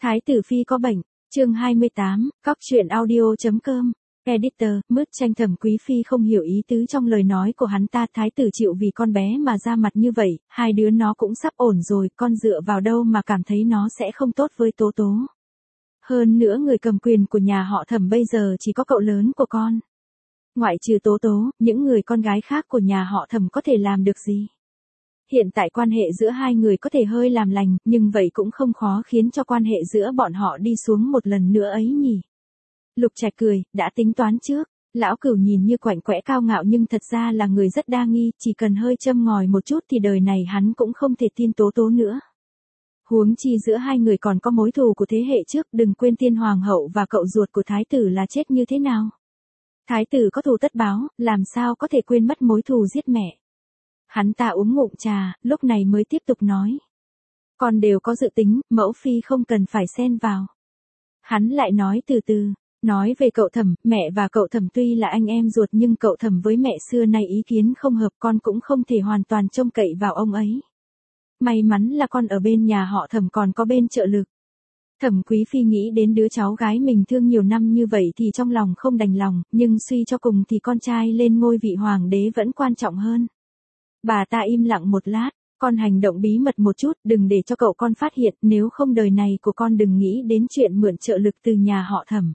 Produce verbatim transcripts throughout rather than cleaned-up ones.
Thái tử phi có bệnh, chương hai mươi tám, cóc truyện audio.com, editor, mướt tranh. Thẩm Quý Phi không hiểu ý tứ trong lời nói của hắn ta. Thái tử chịu vì con bé mà ra mặt như vậy, hai đứa nó cũng sắp ổn rồi, con dựa vào đâu mà cảm thấy nó sẽ không tốt với Tố Tố. Hơn nữa người cầm quyền của nhà họ Thẩm bây giờ chỉ có cậu lớn của con. Ngoại trừ Tố Tố, những người con gái khác của nhà họ Thẩm có thể làm được gì? Hiện tại quan hệ giữa hai người có thể hơi làm lành, nhưng vậy cũng không khó khiến cho quan hệ giữa bọn họ đi xuống một lần nữa ấy nhỉ. Lục Trạch cười, đã tính toán trước. Lão Cửu nhìn như quạnh quẽ cao ngạo nhưng thật ra là người rất đa nghi, chỉ cần hơi châm ngòi một chút thì đời này hắn cũng không thể tin Tố Tố nữa. Huống chi giữa hai người còn có mối thù của thế hệ trước, đừng quên Tiên Hoàng hậu và cậu ruột của Thái tử là chết như thế nào. Thái tử có thù tất báo, làm sao có thể quên mất mối thù giết mẹ. Hắn ta uống ngụm trà, lúc này mới tiếp tục nói. Con đều có dự tính, mẫu phi không cần phải xen vào. Hắn lại nói từ từ, nói về cậu Thẩm, mẹ và cậu Thẩm tuy là anh em ruột nhưng cậu Thẩm với mẹ xưa nay ý kiến không hợp, con cũng không thể hoàn toàn trông cậy vào ông ấy. May mắn là con ở bên nhà họ Thẩm còn có bên trợ lực. Thẩm Quý Phi nghĩ đến đứa cháu gái mình thương nhiều năm như vậy thì trong lòng không đành lòng, nhưng suy cho cùng thì con trai lên ngôi vị hoàng đế vẫn quan trọng hơn. Bà ta im lặng một lát, con hành động bí mật một chút, đừng để cho cậu con phát hiện, nếu không đời này của con đừng nghĩ đến chuyện mượn trợ lực từ nhà họ Thẩm.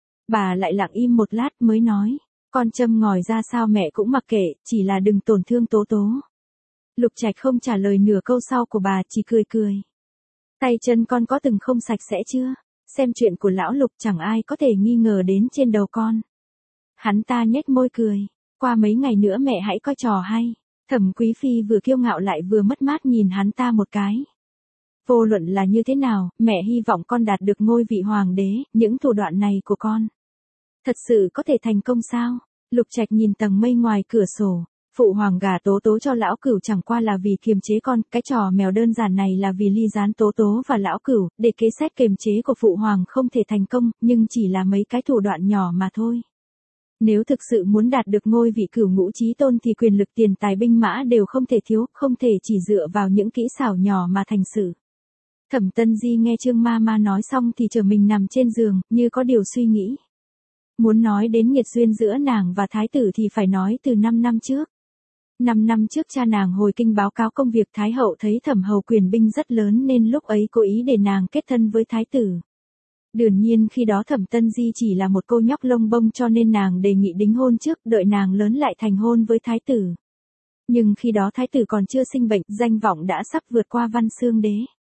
Bà lại lặng im một lát mới nói, con châm ngòi ra sao mẹ cũng mặc kệ, chỉ là đừng tổn thương Tố Tố. Lục Trạch không trả lời nửa câu sau của bà, chỉ cười cười. Tay chân con có từng không sạch sẽ chưa? Xem chuyện của lão Lục chẳng ai có thể nghi ngờ đến trên đầu con. Hắn ta nhếch môi cười, qua mấy ngày nữa mẹ hãy coi trò hay. Thẩm Quý Phi vừa kiêu ngạo lại vừa mất mát nhìn hắn ta một cái. Vô luận là như thế nào, mẹ hy vọng con đạt được ngôi vị hoàng đế, những thủ đoạn này của con. Thật sự có thể thành công sao? Lục Trạch nhìn tầng mây ngoài cửa sổ. Phụ hoàng gả Tố Tố cho lão Cửu chẳng qua là vì kiềm chế con, cái trò mèo đơn giản này là vì ly gián Tố Tố và lão Cửu, để kế sách kiềm chế của phụ hoàng không thể thành công, nhưng chỉ là mấy cái thủ đoạn nhỏ mà thôi. Nếu thực sự muốn đạt được ngôi vị Cửu Ngũ Chí Tôn thì quyền lực tiền tài binh mã đều không thể thiếu, không thể chỉ dựa vào những kỹ xảo nhỏ mà thành sự. Thẩm Tân Di nghe Trương Ma Ma nói xong thì trở mình nằm trên giường, như có điều suy nghĩ. Muốn nói đến nghiệt duyên giữa nàng và thái tử thì phải nói từ năm năm trước. Năm năm trước cha nàng hồi kinh báo cáo công việc Thái hậu thấy Thẩm hầu quyền binh rất lớn nên lúc ấy cố ý để nàng kết thân với thái tử. Đương nhiên khi đó Thẩm Tân Di chỉ là một cô nhóc lông bông cho nên nàng đề nghị đính hôn trước, đợi nàng lớn lại thành hôn với thái tử. Nhưng khi đó thái tử còn chưa sinh bệnh, danh vọng đã sắp vượt qua Văn Xương Đế.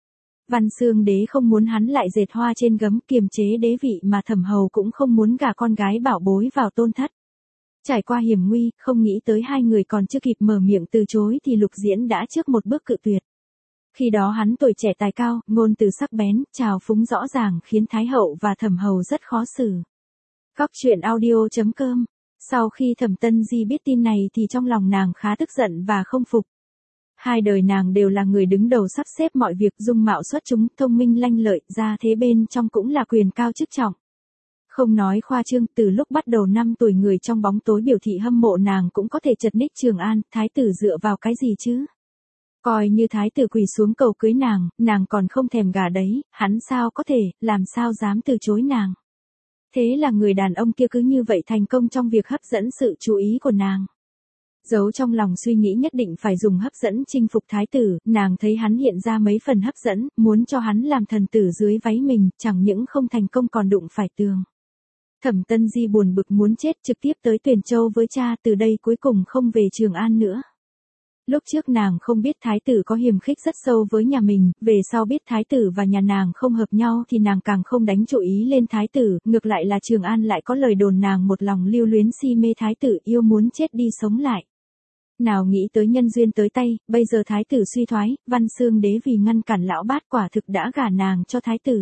Văn Xương Đế không muốn hắn lại dệt hoa trên gấm, kiềm chế đế vị, mà Thẩm hầu cũng không muốn gả con gái bảo bối vào tôn thất. Trải qua hiểm nguy, không nghĩ tới hai người còn chưa kịp mở miệng từ chối thì Lục Diễn đã trước một bước cự tuyệt. Khi đó hắn tuổi trẻ tài cao, ngôn từ sắc bén, trào phúng rõ ràng khiến Thái hậu và Thẩm hầu rất khó xử. Cóc truyện audio.com. Sau khi Thẩm Tân Di biết tin này thì trong lòng nàng khá tức giận và không phục. Hai đời nàng đều là người đứng đầu sắp xếp mọi việc, dung mạo xuất chúng, thông minh lanh lợi, ra thế bên trong cũng là quyền cao chức trọng. Không nói khoa trương, từ lúc bắt đầu năm tuổi người trong bóng tối biểu thị hâm mộ nàng cũng có thể chật ních Trường An, thái tử dựa vào cái gì chứ? Coi như thái tử quỳ xuống cầu cưới nàng, nàng còn không thèm gả đấy, hắn sao có thể, làm sao dám từ chối nàng. Thế là người đàn ông kia cứ như vậy thành công trong việc hấp dẫn sự chú ý của nàng. Giấu trong lòng suy nghĩ nhất định phải dùng hấp dẫn chinh phục thái tử, nàng thấy hắn hiện ra mấy phần hấp dẫn, muốn cho hắn làm thần tử dưới váy mình, chẳng những không thành công còn đụng phải tường. Thẩm Tân Di buồn bực muốn chết, trực tiếp tới Tuyền Châu với cha, từ đây cuối cùng không về Trường An nữa. Lúc trước nàng không biết thái tử có hiềm khích rất sâu với nhà mình, về sau biết thái tử và nhà nàng không hợp nhau thì nàng càng không đánh chú ý lên thái tử, ngược lại là Trường An lại có lời đồn nàng một lòng lưu luyến si mê thái tử, yêu muốn chết đi sống lại. Nào nghĩ tới nhân duyên tới tay, bây giờ thái tử suy thoái, Văn Xương Đế vì ngăn cản lão bát quả thực đã gả nàng cho thái tử.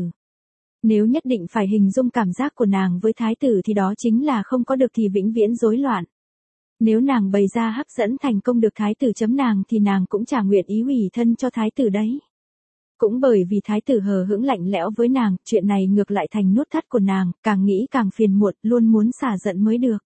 Nếu nhất định phải hình dung cảm giác của nàng với thái tử thì đó chính là không có được thì vĩnh viễn rối loạn. Nếu nàng bày ra hấp dẫn thành công được thái tử chấm nàng thì nàng cũng chả nguyện ý hủy thân cho thái tử đấy. Cũng bởi vì thái tử hờ hững lạnh lẽo với nàng, chuyện này ngược lại thành nút thắt của nàng, càng nghĩ càng phiền muộn, luôn muốn xả giận mới được.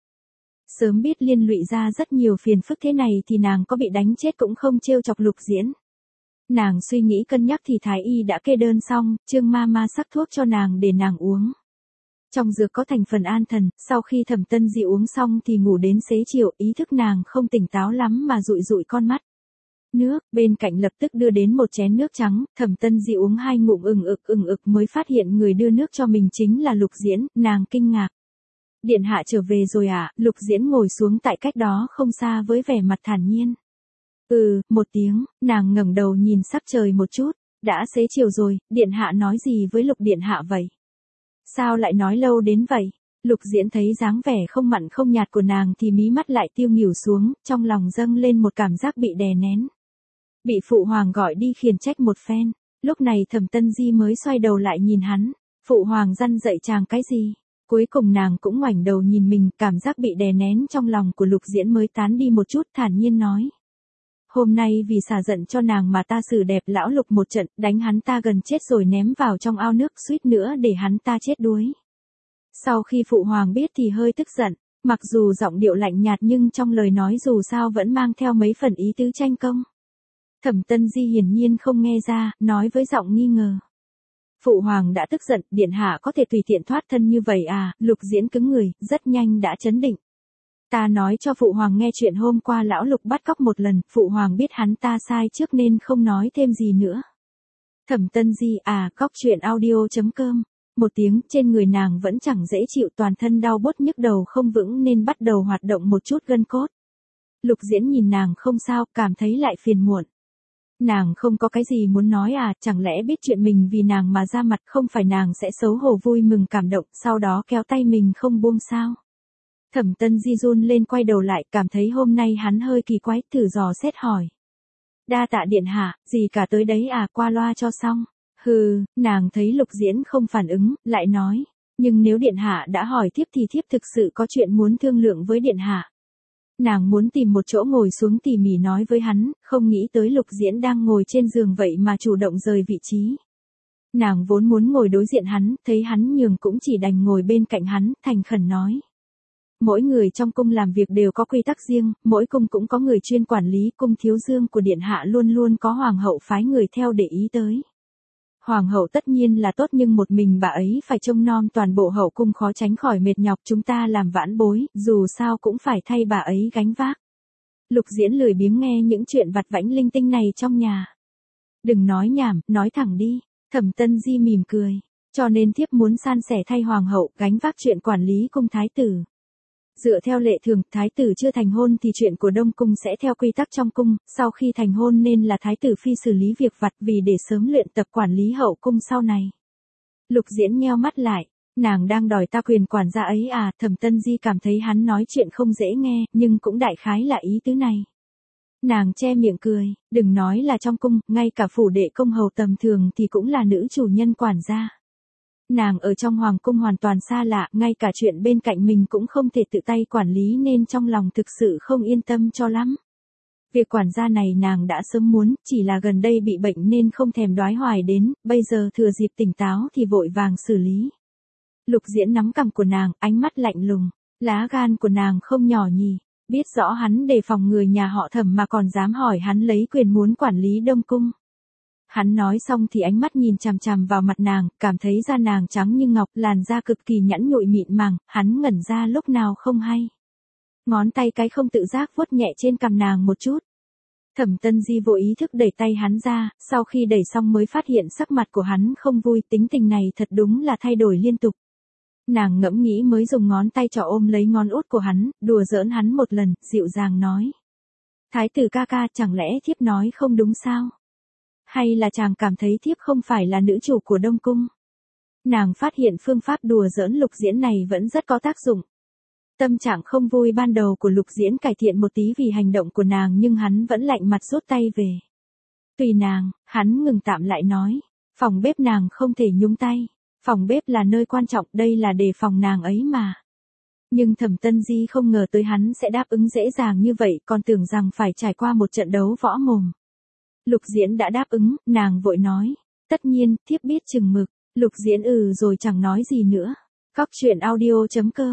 Sớm biết liên lụy ra rất nhiều phiền phức thế này thì nàng có bị đánh chết cũng không trêu chọc Lục Diễn. Nàng suy nghĩ cân nhắc thì thái y đã kê đơn xong, Trương ma ma sắc thuốc cho nàng để nàng uống. Trong dược có thành phần an thần, sau khi Thẩm Tân Di uống xong thì ngủ đến xế chiều, ý thức nàng không tỉnh táo lắm mà dụi dụi con mắt. Nước, bên cạnh lập tức đưa đến một chén nước trắng, Thẩm Tân Di uống hai ngụm ừng ực ừng ực mới phát hiện người đưa nước cho mình chính là Lục Diễn, nàng kinh ngạc. Điện hạ trở về rồi à, Lục Diễn ngồi xuống tại cách đó không xa với vẻ mặt thản nhiên. Ừ, một tiếng, nàng ngẩng đầu nhìn sắc trời một chút, đã xế chiều rồi, điện hạ nói gì với Lục điện hạ vậy? Sao lại nói lâu đến vậy? Lục Diễn thấy dáng vẻ không mặn không nhạt của nàng thì mí mắt lại tiêu nghỉu xuống, trong lòng dâng lên một cảm giác bị đè nén. Bị phụ hoàng gọi đi khiển trách một phen, lúc này Thẩm Tân Di mới xoay đầu lại nhìn hắn, phụ hoàng răn dạy chàng cái gì? Cuối cùng nàng cũng ngoảnh đầu nhìn mình, cảm giác bị đè nén trong lòng của Lục Diễn mới tán đi một chút, thản nhiên nói. Hôm nay vì xả giận cho nàng mà ta xử đẹp lão Lục một trận, đánh hắn ta gần chết rồi ném vào trong ao nước, suýt nữa để hắn ta chết đuối. Sau khi phụ hoàng biết thì hơi tức giận, mặc dù giọng điệu lạnh nhạt nhưng trong lời nói dù sao vẫn mang theo mấy phần ý tứ tranh công. Thẩm Tân Di hiển nhiên không nghe ra, nói với giọng nghi ngờ. Phụ hoàng đã tức giận, điện hạ có thể tùy tiện thoát thân như vậy à? Lục Diễn cứng người, rất nhanh đã chấn định. Ta nói cho phụ hoàng nghe chuyện hôm qua lão Lục bắt cóc một lần, phụ hoàng biết hắn ta sai trước nên không nói thêm gì nữa. Thẩm Tân Di à, cóc truyện audio chấm com. Một tiếng, trên người nàng vẫn chẳng dễ chịu, toàn thân đau bốt nhức đầu không vững nên bắt đầu hoạt động một chút gân cốt. Lục Diễn nhìn nàng không sao, cảm thấy lại phiền muộn. Nàng không có cái gì muốn nói à, chẳng lẽ biết chuyện mình vì nàng mà ra mặt, không phải nàng sẽ xấu hổ vui mừng cảm động, sau đó kéo tay mình không buông sao? Thẩm Tân Di run lên quay đầu lại, cảm thấy hôm nay hắn hơi kỳ quái, thử dò xét hỏi. Đa tạ điện hạ, gì cả tới đấy à, qua loa cho xong. Hừ, nàng thấy Lục Diễn không phản ứng, lại nói. Nhưng nếu điện hạ đã hỏi thiếp thì thiếp thực sự có chuyện muốn thương lượng với điện hạ. Nàng muốn tìm một chỗ ngồi xuống tỉ mỉ nói với hắn, không nghĩ tới Lục Diễn đang ngồi trên giường vậy mà chủ động rời vị trí. Nàng vốn muốn ngồi đối diện hắn, thấy hắn nhường cũng chỉ đành ngồi bên cạnh hắn, thành khẩn nói. Mỗi người trong cung làm việc đều có quy tắc riêng, mỗi cung cũng có người chuyên quản lý, cung thiếu dương của điện hạ luôn luôn có hoàng hậu phái người theo để ý tới. Hoàng hậu tất nhiên là tốt nhưng một mình bà ấy phải trông nom toàn bộ hậu cung khó tránh khỏi mệt nhọc, chúng ta làm vãn bối, dù sao cũng phải thay bà ấy gánh vác. Lục Diễn lười biếng nghe những chuyện vặt vãnh linh tinh này trong nhà. Đừng nói nhảm, nói thẳng đi. Thẩm Tân Di mỉm cười, cho nên thiếp muốn san sẻ thay hoàng hậu gánh vác chuyện quản lý cung thái tử. Dựa theo lệ thường, thái tử chưa thành hôn thì chuyện của Đông cung sẽ theo quy tắc trong cung, sau khi thành hôn nên là thái tử phi xử lý việc vặt vì để sớm luyện tập quản lý hậu cung sau này. Lục Diễn nheo mắt lại, nàng đang đòi ta quyền quản gia ấy à? Thẩm Tân Di cảm thấy hắn nói chuyện không dễ nghe, nhưng cũng đại khái là ý tứ này. Nàng che miệng cười, đừng nói là trong cung, ngay cả phủ đệ công hầu tầm thường thì cũng là nữ chủ nhân quản gia. Nàng ở trong hoàng cung hoàn toàn xa lạ, ngay cả chuyện bên cạnh mình cũng không thể tự tay quản lý nên trong lòng thực sự không yên tâm cho lắm. Việc quản gia này nàng đã sớm muốn, chỉ là gần đây bị bệnh nên không thèm đoái hoài đến, bây giờ thừa dịp tỉnh táo thì vội vàng xử lý. Lục Diễn nắm cằm của nàng, ánh mắt lạnh lùng, lá gan của nàng không nhỏ nhỉ, biết rõ hắn đề phòng người nhà họ Thẩm mà còn dám hỏi hắn lấy quyền muốn quản lý Đông cung. Hắn nói xong thì ánh mắt nhìn chằm chằm vào mặt nàng, cảm thấy da nàng trắng như ngọc, làn da cực kỳ nhẵn nhụi mịn màng, hắn ngẩn ra lúc nào không hay. Ngón tay cái không tự giác vuốt nhẹ trên cằm nàng một chút. Thẩm Tân Di vô ý thức đẩy tay hắn ra, sau khi đẩy xong mới phát hiện sắc mặt của hắn không vui, tính tình này thật đúng là thay đổi liên tục. Nàng ngẫm nghĩ mới dùng ngón tay trỏ ôm lấy ngón út của hắn, đùa giỡn hắn một lần, dịu dàng nói. Thái tử ca ca, chẳng lẽ thiếp nói không đúng sao? Hay là chàng cảm thấy thiếp không phải là nữ chủ của Đông cung? Nàng phát hiện phương pháp đùa giỡn Lục Diễn này vẫn rất có tác dụng. Tâm trạng không vui ban đầu của Lục Diễn cải thiện một tí vì hành động của nàng nhưng hắn vẫn lạnh mặt rút tay về. Tùy nàng, hắn ngừng tạm lại nói. Phòng bếp nàng không thể nhúng tay. Phòng bếp là nơi quan trọng, đây là đề phòng nàng ấy mà. Nhưng Thẩm Tân Di không ngờ tới hắn sẽ đáp ứng dễ dàng như vậy, còn tưởng rằng phải trải qua một trận đấu võ mồm. Lục Diễn đã đáp ứng, nàng vội nói. Tất nhiên, thiếp biết chừng mực. Lục Diễn ừ rồi chẳng nói gì nữa. Cóc truyện audio chấm com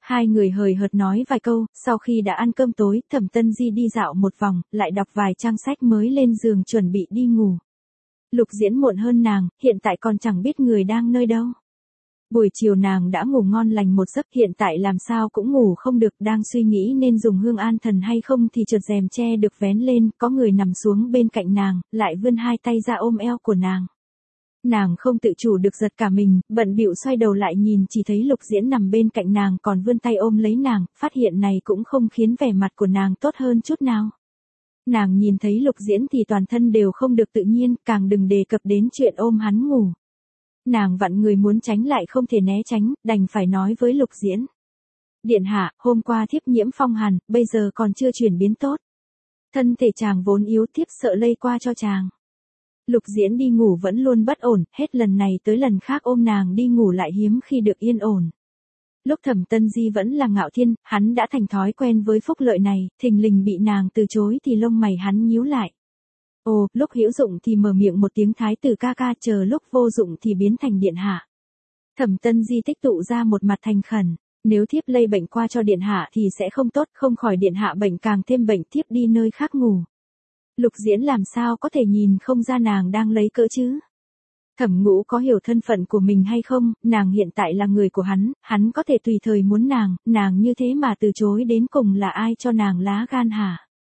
Hai người hời hợt nói vài câu, sau khi đã ăn cơm tối, Thẩm Tân Di đi dạo một vòng, lại đọc vài trang sách mới lên giường chuẩn bị đi ngủ. Lục Diễn muộn hơn nàng, hiện tại còn chẳng biết người đang nơi đâu. Buổi chiều nàng đã ngủ ngon lành một giấc, hiện tại làm sao cũng ngủ không được, đang suy nghĩ nên dùng hương an thần hay không thì chợt rèm che được vén lên, có người nằm xuống bên cạnh nàng, lại vươn hai tay ra ôm eo của nàng. Nàng không tự chủ được giật cả mình, bận bịu xoay đầu lại nhìn, chỉ thấy Lục Diễn nằm bên cạnh nàng còn vươn tay ôm lấy nàng, phát hiện này cũng không khiến vẻ mặt của nàng tốt hơn chút nào. Nàng nhìn thấy Lục Diễn thì toàn thân đều không được tự nhiên, càng đừng đề cập đến chuyện ôm hắn ngủ. Nàng vặn người muốn tránh lại không thể né tránh, đành phải nói với Lục Diễn. Điện hạ, hôm qua thiếp nhiễm phong hàn, bây giờ còn chưa chuyển biến tốt. Thân thể chàng vốn yếu, thiếp sợ lây qua cho chàng. Lục Diễn đi ngủ vẫn luôn bất ổn, hết lần này tới lần khác ôm nàng đi ngủ lại hiếm khi được yên ổn. Lúc Thẩm Tân Di vẫn là Ngạo Thiên, hắn đã thành thói quen với phúc lợi này, thình lình bị nàng từ chối thì lông mày hắn nhíu lại. Ồ, lúc hữu dụng thì mở miệng một tiếng thái tử ca ca, chờ lúc vô dụng thì biến thành điện hạ. Thẩm Tân Di tích tụ ra một mặt thành khẩn, nếu thiếp lây bệnh qua cho điện hạ thì sẽ không tốt, không khỏi điện hạ bệnh càng thêm bệnh, thiếp đi nơi khác ngủ. Lục Diễn làm sao có thể nhìn không ra nàng đang lấy cỡ chứ? Thẩm Ngũ có hiểu thân phận của mình hay không, nàng hiện tại là người của hắn, hắn có thể tùy thời muốn nàng, nàng như thế mà từ chối đến cùng là ai cho nàng lá gan hả?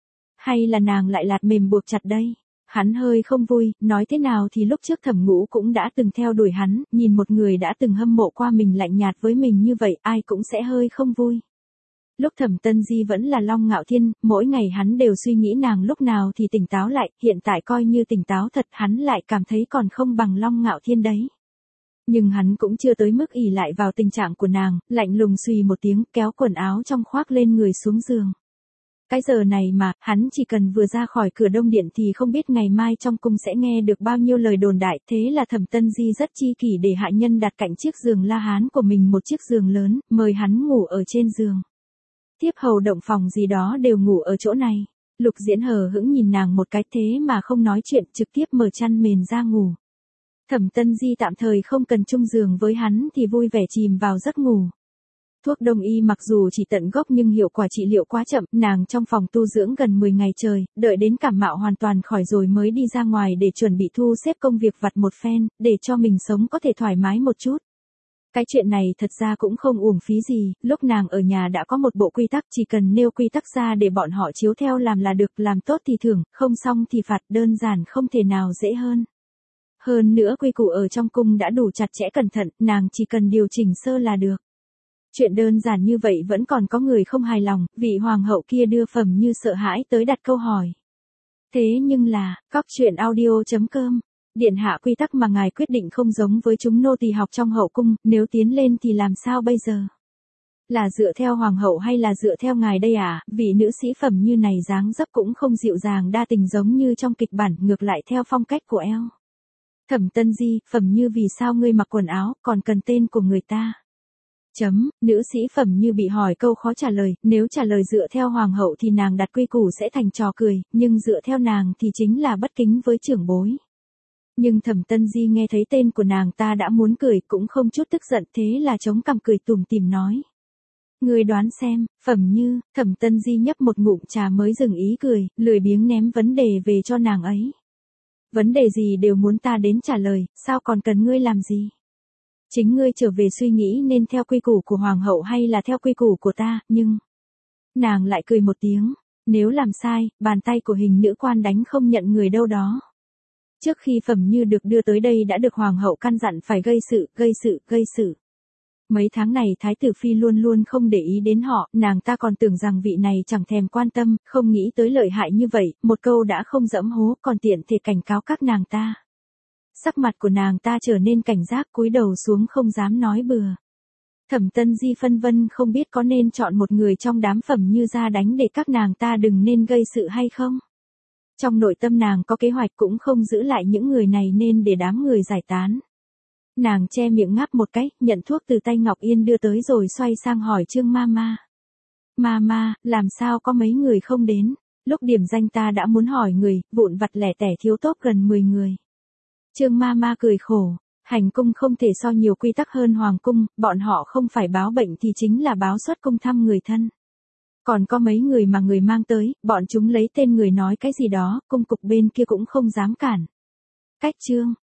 Hay là nàng lại lạt mềm buộc chặt đây? Hắn hơi không vui, nói thế nào thì lúc trước Thẩm Ngũ cũng đã từng theo đuổi hắn, nhìn một người đã từng hâm mộ qua mình lạnh nhạt với mình như vậy, ai cũng sẽ hơi không vui. Lúc Thẩm Tân Di vẫn là Long Ngạo Thiên, mỗi ngày hắn đều suy nghĩ nàng lúc nào thì tỉnh táo lại, hiện tại coi như tỉnh táo thật, hắn lại cảm thấy còn không bằng Long Ngạo Thiên đấy. Nhưng hắn cũng chưa tới mức ỷ lại vào tình trạng của nàng, lạnh lùng xùy một tiếng, kéo quần áo trong khoác lên người xuống giường. Cái giờ này mà, hắn chỉ cần vừa ra khỏi cửa Đông Điện thì không biết ngày mai trong cung sẽ nghe được bao nhiêu lời đồn đại, thế là Thẩm Tân Di rất chi kỷ để hạ nhân đặt cạnh chiếc giường La Hán của mình một chiếc giường lớn, mời hắn ngủ ở trên giường. Tiếp hầu động phòng gì đó đều ngủ ở chỗ này. Lục Diễn hờ hững nhìn nàng một cái, thế mà không nói chuyện, trực tiếp mở chăn mền ra ngủ. Thẩm Tân Di tạm thời không cần chung giường với hắn thì vui vẻ chìm vào giấc ngủ. Thuốc đông y mặc dù chỉ tận gốc nhưng hiệu quả trị liệu quá chậm, nàng trong phòng tu dưỡng gần mười ngày trời, đợi đến cảm mạo hoàn toàn khỏi rồi mới đi ra ngoài để chuẩn bị thu xếp công việc vặt một phen, để cho mình sống có thể thoải mái một chút. Cái chuyện này thật ra cũng không uổng phí gì, lúc nàng ở nhà đã có một bộ quy tắc, chỉ cần nêu quy tắc ra để bọn họ chiếu theo làm là được, làm tốt thì thưởng, không xong thì phạt, đơn giản không thể nào dễ hơn. Hơn nữa quy củ ở trong cung đã đủ chặt chẽ cẩn thận, nàng chỉ cần điều chỉnh sơ là được. Chuyện đơn giản như vậy vẫn còn có người không hài lòng, vị hoàng hậu kia đưa Phẩm Như sợ hãi tới đặt câu hỏi. Thế nhưng là, cóc truyện audio chấm com, điện hạ quy tắc mà ngài quyết định không giống với chúng nô tỳ học trong hậu cung, nếu tiến lên thì làm sao bây giờ? Là dựa theo hoàng hậu hay là dựa theo ngài đây à, vị nữ sĩ Phẩm Như này dáng dấp cũng không dịu dàng đa tình giống như trong kịch bản, ngược lại theo phong cách của eo. Thẩm Tân Di, Phẩm Như vì sao ngươi mặc quần áo, còn cần tên của người ta? Chấm, nữ sĩ Phẩm Như bị hỏi câu khó trả lời, nếu trả lời dựa theo hoàng hậu thì nàng đặt quy củ sẽ thành trò cười, nhưng dựa theo nàng thì chính là bất kính với trưởng bối. Nhưng Thẩm Tân Di nghe thấy tên của nàng ta đã muốn cười, cũng không chút tức giận, thế là chống cằm cười tủm tỉm nói. Ngươi đoán xem, Phẩm Như, Thẩm Tân Di nhấp một ngụm trà mới dừng ý cười, lười biếng ném vấn đề về cho nàng ấy. Vấn đề gì đều muốn ta đến trả lời, sao còn cần ngươi làm gì? Chính ngươi trở về suy nghĩ nên theo quy củ của hoàng hậu hay là theo quy củ của ta, nhưng... Nàng lại cười một tiếng, nếu làm sai, bàn tay của hình nữ quan đánh không nhận người đâu đó. Trước khi Phẩm Như được đưa tới đây đã được hoàng hậu căn dặn phải gây sự, gây sự, gây sự. Mấy tháng này Thái tử Phi luôn luôn không để ý đến họ, nàng ta còn tưởng rằng vị này chẳng thèm quan tâm, không nghĩ tới lợi hại như vậy, một câu đã không dẫm hố, còn tiện thể cảnh cáo các nàng ta. Sắc mặt của nàng ta trở nên cảnh giác, cúi đầu xuống không dám nói bừa. Thẩm Tân Di phân vân không biết có nên chọn một người trong đám Phẩm Như ra đánh để các nàng ta đừng nên gây sự hay không. Trong nội tâm nàng có kế hoạch cũng không giữ lại những người này nên để đám người giải tán. Nàng che miệng ngáp một cái, nhận thuốc từ tay Ngọc Yên đưa tới rồi xoay sang hỏi Trương Mama. Mama, làm sao có mấy người không đến? Lúc điểm danh ta đã muốn hỏi người, vụn vặt lẻ tẻ thiếu tốt gần mười người. Trương Mama cười khổ, Hành cung không thể so nhiều quy tắc hơn hoàng cung, bọn họ không phải báo bệnh thì chính là báo xuất cung thăm người thân. Còn có mấy người mà người mang tới, bọn chúng lấy tên người nói cái gì đó, cung cục bên kia cũng không dám cản. Cách chương